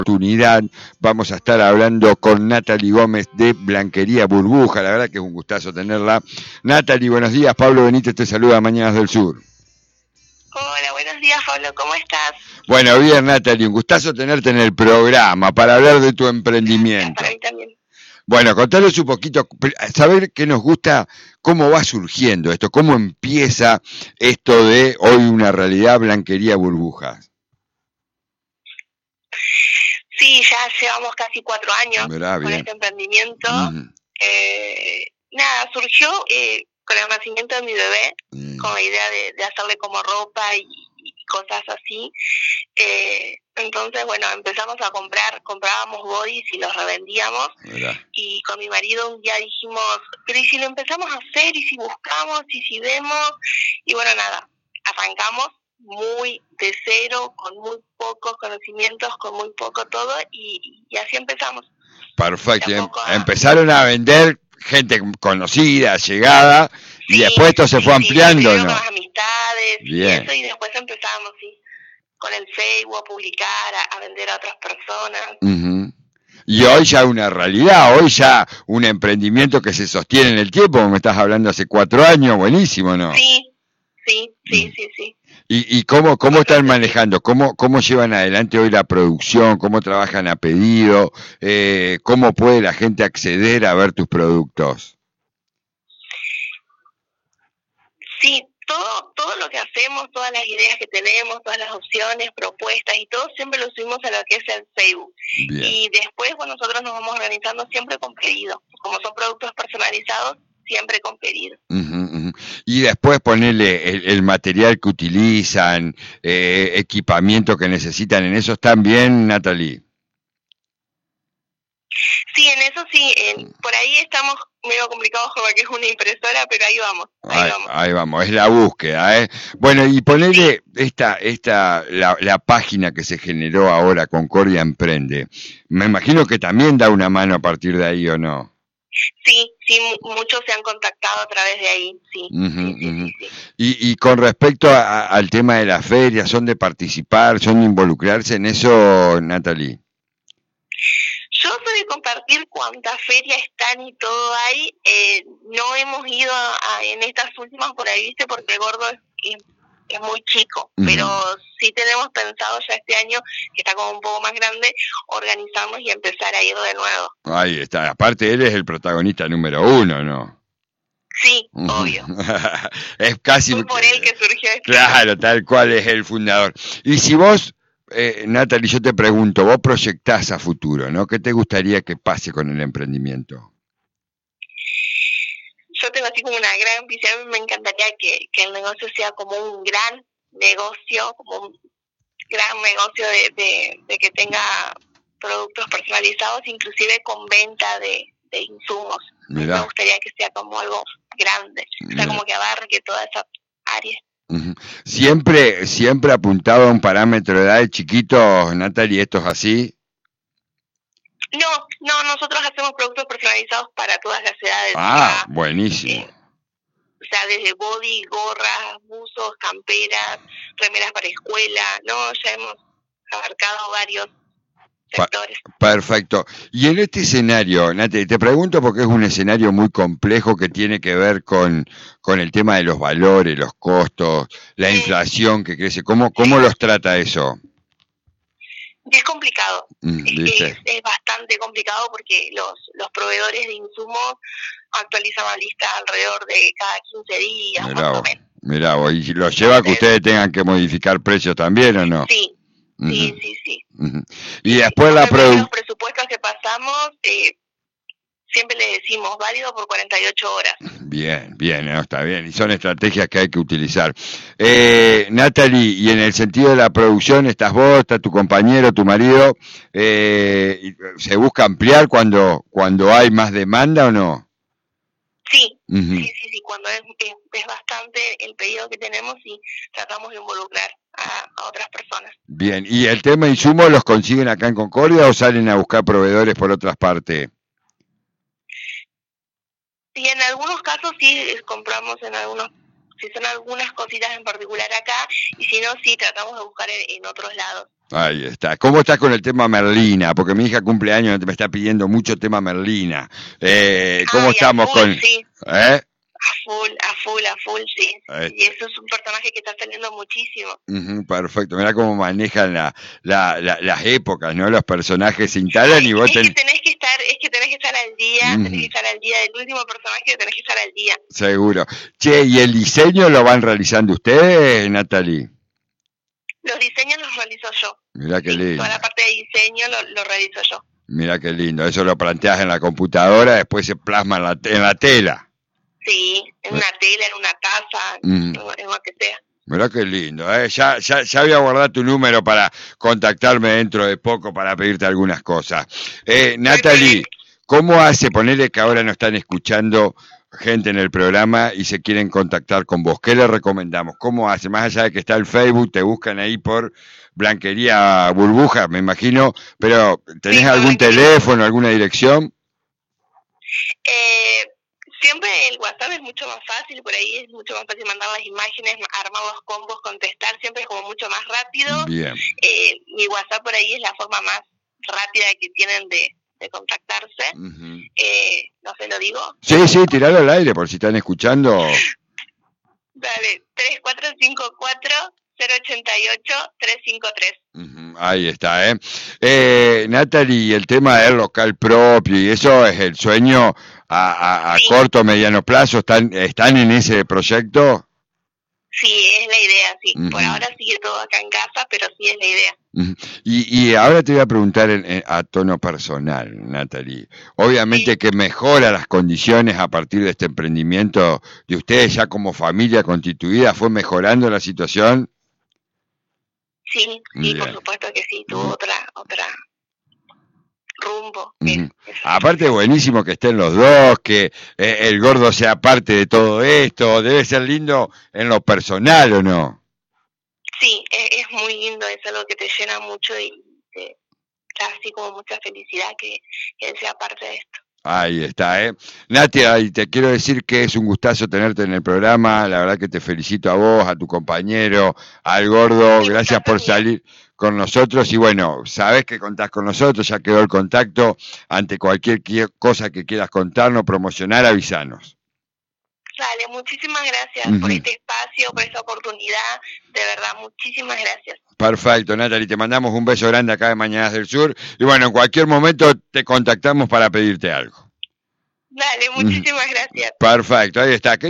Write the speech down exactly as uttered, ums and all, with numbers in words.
Oportunidad vamos a estar hablando con Natalie Gómez de Blanquería Burbuja. La verdad que es un gustazo tenerla. Natalie, buenos días. Pablo Benítez te saluda, Mañanas del Sur. Hola, buenos días, Pablo, ¿cómo estás? Bueno, bien, Natalie, un gustazo tenerte en el programa para hablar de tu emprendimiento. Para mí también. Bueno, contanos un poquito, saber qué nos gusta, cómo va surgiendo esto, cómo empieza esto de hoy una realidad Blanquería Burbujas. Sí, ya llevamos casi cuatro años Mirá, con bien. este emprendimiento. Mm. Eh, nada, surgió eh, con el nacimiento de mi bebé, Mm. con la idea de, de hacerle como ropa y, y cosas así. Eh, entonces, bueno, empezamos a comprar, comprábamos bodies y los revendíamos. Mirá. Y con mi marido un día dijimos, pero ¿y si lo empezamos a hacer? ¿Y si buscamos? ¿Y si vemos? Y bueno, nada, arrancamos muy de cero, con muy pocos conocimientos, con muy poco todo, y, y así empezamos. Perfecto. Em, a... Empezaron a vender gente conocida, llegada, sí, y después esto se sí, fue sí, ampliando, ¿no? con las amistades Bien. y eso, y después empezamos, sí, con el Facebook a publicar, a, a vender a otras personas. Uh-huh. Y hoy ya una realidad, hoy ya un emprendimiento que se sostiene en el tiempo, me estás hablando hace cuatro años, buenísimo, ¿no? Sí, sí, sí, sí, sí. ¿Y, y cómo, cómo están manejando? ¿Cómo, ¿Cómo llevan adelante hoy la producción? ¿Cómo trabajan a pedido? Eh, ¿Cómo puede la gente acceder a ver tus productos? Sí, todo todo lo que hacemos, todas las ideas que tenemos, todas las opciones, propuestas y todo, siempre lo subimos a lo que es el Facebook. Bien. Y después, bueno, nosotros nos vamos organizando siempre con pedido. Como son productos personalizados, siempre con pedido. Uh-huh, uh-huh. Y después ponerle el, el material que utilizan, eh, equipamiento que necesitan, ¿en eso están bien, Natalie? Sí, en eso sí, en, por ahí estamos medio complicados porque es una impresora, pero ahí vamos, ahí, ahí vamos. Ahí vamos, es la búsqueda, ¿eh? Bueno, y ponerle esta, esta, la, la página que se generó ahora, Concordia Emprende, me imagino que también da una mano a partir de ahí, ¿o no? Sí, sí, muchos se han contactado a través de ahí, sí. Uh-huh, sí, sí, uh-huh. sí, sí. Y, y con respecto a, a, al tema de la feria, ¿son de participar, son de involucrarse en eso, Natalie? Yo soy de compartir cuántas ferias están y todo hay. Eh, no hemos ido a, a, en estas últimas por ahí, viste, porque el gordo es, es, es muy chico. Uh-huh. Pero sí tenemos pensado ya este año, que está como un poco más grande, organizarnos y empezar a ir de nuevo. Ahí está. Aparte, él es el protagonista número uno, ¿no? Sí, obvio. Es casi... Fue por él que surgió esto. Claro, tal cual es el fundador. Y si vos... Eh, Natalie, yo te pregunto, vos proyectás a futuro, ¿no? ¿Qué te gustaría que pase con el emprendimiento? Yo tengo así como una gran visión, me encantaría que, que el negocio sea como un gran negocio, como un gran negocio de, de, de que tenga productos personalizados, inclusive con venta de, de insumos. Mirá. Me gustaría que sea como algo grande, o sea, como que abarque toda esa área. Uh-huh. Siempre, siempre apuntado a un parámetro de edad chiquito, Natalie, ¿esto es así? No, no, nosotros hacemos productos personalizados para todas las edades. Ah, ya, buenísimo. Eh, o sea, desde body, gorras, buzos, camperas, remeras para escuela, ¿no? Ya hemos abarcado varios sectores. Pa- perfecto. Y en este escenario, Natalie, te pregunto porque es un escenario muy complejo que tiene que ver con, con el tema de los valores, los costos, la Sí. inflación que crece. ¿Cómo, cómo Sí. los trata eso? Es complicado, Mm, es, ¿viste? es, es bastante complicado porque los, los proveedores de insumos actualizan la lista alrededor de cada quince días, Mirá más vos, o menos. mirá vos. ¿Y lo lleva a que ustedes tengan que modificar precios también o no? Sí, Uh-huh. sí, sí, sí. Uh-huh. Y después la Los producción... presupuestos que pasamos, eh, siempre le decimos válido por cuarenta y ocho horas. Bien, bien, no, está bien. Y son estrategias que hay que utilizar. Eh, Natalie, y en el sentido de la producción, estás vos, está tu compañero, tu marido, eh, ¿se busca ampliar cuando, cuando hay más demanda o no? Sí, Uh-huh. sí, sí, sí, cuando es, es, es bastante el pedido que tenemos y tratamos de involucrar a, a otras personas. Bien, ¿y el tema de insumos los consiguen acá en Concordia o salen a buscar proveedores por otras partes? Y en algunos casos sí compramos en algunos, si son algunas cositas en particular acá, y si no, sí tratamos de buscar en, en otros lados. Ahí está. ¿Cómo estás con el tema Merlina? Porque mi hija cumpleaños me está pidiendo mucho tema Merlina. Eh, ¿Cómo Ay, estamos a full, con...? sí. ¿Eh? A full, a full, a full, sí. Ahí Y eso es un personaje que está saliendo muchísimo. Uh-huh, perfecto. Mirá cómo manejan la, la, la, las épocas, ¿no? Los personajes se instalan y vos es ten... que tenés que estar, es que tenés que estar al día, uh-huh. tenés que estar al día del último personaje, tenés que estar al día. Seguro. Che, ¿y el diseño lo van realizando ustedes, Natalie? Los diseños los realizo yo. Mirá qué sí, lindo. Toda la parte de diseño lo, lo realizo yo. Mirá qué lindo. Eso lo planteas en la computadora, después se plasma en la, en la tela. Sí, en una tela, en una taza, mm. en lo que sea. Mirá qué lindo, ¿eh? Ya, ya, ya voy a guardar tu número para contactarme dentro de poco para pedirte algunas cosas. Eh, Natalie, ¿cómo hace? Ponele que ahora nos están escuchando gente en el programa y se quieren contactar con vos. ¿Qué le recomendamos? ¿Cómo hace? Más allá de que está el Facebook, te buscan ahí por Blanquería Burbuja, me imagino, pero ¿tenés sí, algún teléfono, alguna dirección? Eh... Siempre el WhatsApp es mucho más fácil, por ahí es mucho más fácil mandar las imágenes, armar los combos, contestar, siempre es como mucho más rápido. Bien. Eh, mi WhatsApp por ahí es la forma más rápida que tienen de, de contactarse. Uh-huh. Eh, no sé, ¿lo digo? Sí, sí, tiralo al aire por si están escuchando. Dale, tres cuatro cinco cuatro cero ocho ocho tres cinco tres. Uh-huh. Ahí está, ¿eh? eh Natalie, el tema del local propio y eso es el sueño a, a, a sí. corto o mediano plazo. ¿Están, ¿Están en ese proyecto? Sí, es la idea, sí. Uh-huh. Por ahora sigue todo acá en casa, pero sí es la idea. Uh-huh. Y, y ahora te voy a preguntar en, en, a tono personal, Natalie. Obviamente sí. que mejora las condiciones a partir de este emprendimiento de ustedes ya como familia constituida. ¿Fue mejorando la situación? Sí, sí, bien. Por supuesto que sí, tuvo uh-huh. otra otra rumbo. Uh-huh. Aparte buenísimo que estén los dos, que eh, el gordo sea parte de todo esto, debe ser lindo en lo personal, ¿o no? Sí, es, es muy lindo, es algo que te llena mucho y te da así como mucha felicidad que, que él sea parte de esto. Ahí está, ¿eh? Natia, y te quiero decir que es un gustazo tenerte en el programa, la verdad que te felicito a vos, a tu compañero, al gordo, sí, gracias por salir con nosotros y bueno, sabés que contás con nosotros, ya quedó el contacto, ante cualquier cosa que quieras contarnos, promocionar, avisanos. Dale, muchísimas gracias uh-huh. por este espacio, por esta oportunidad, de verdad, muchísimas gracias. Perfecto, Natalie, te mandamos un beso grande acá de Mañanas del Sur y bueno, en cualquier momento te contactamos para pedirte algo. Dale, muchísimas uh-huh. gracias. Perfecto, ahí está.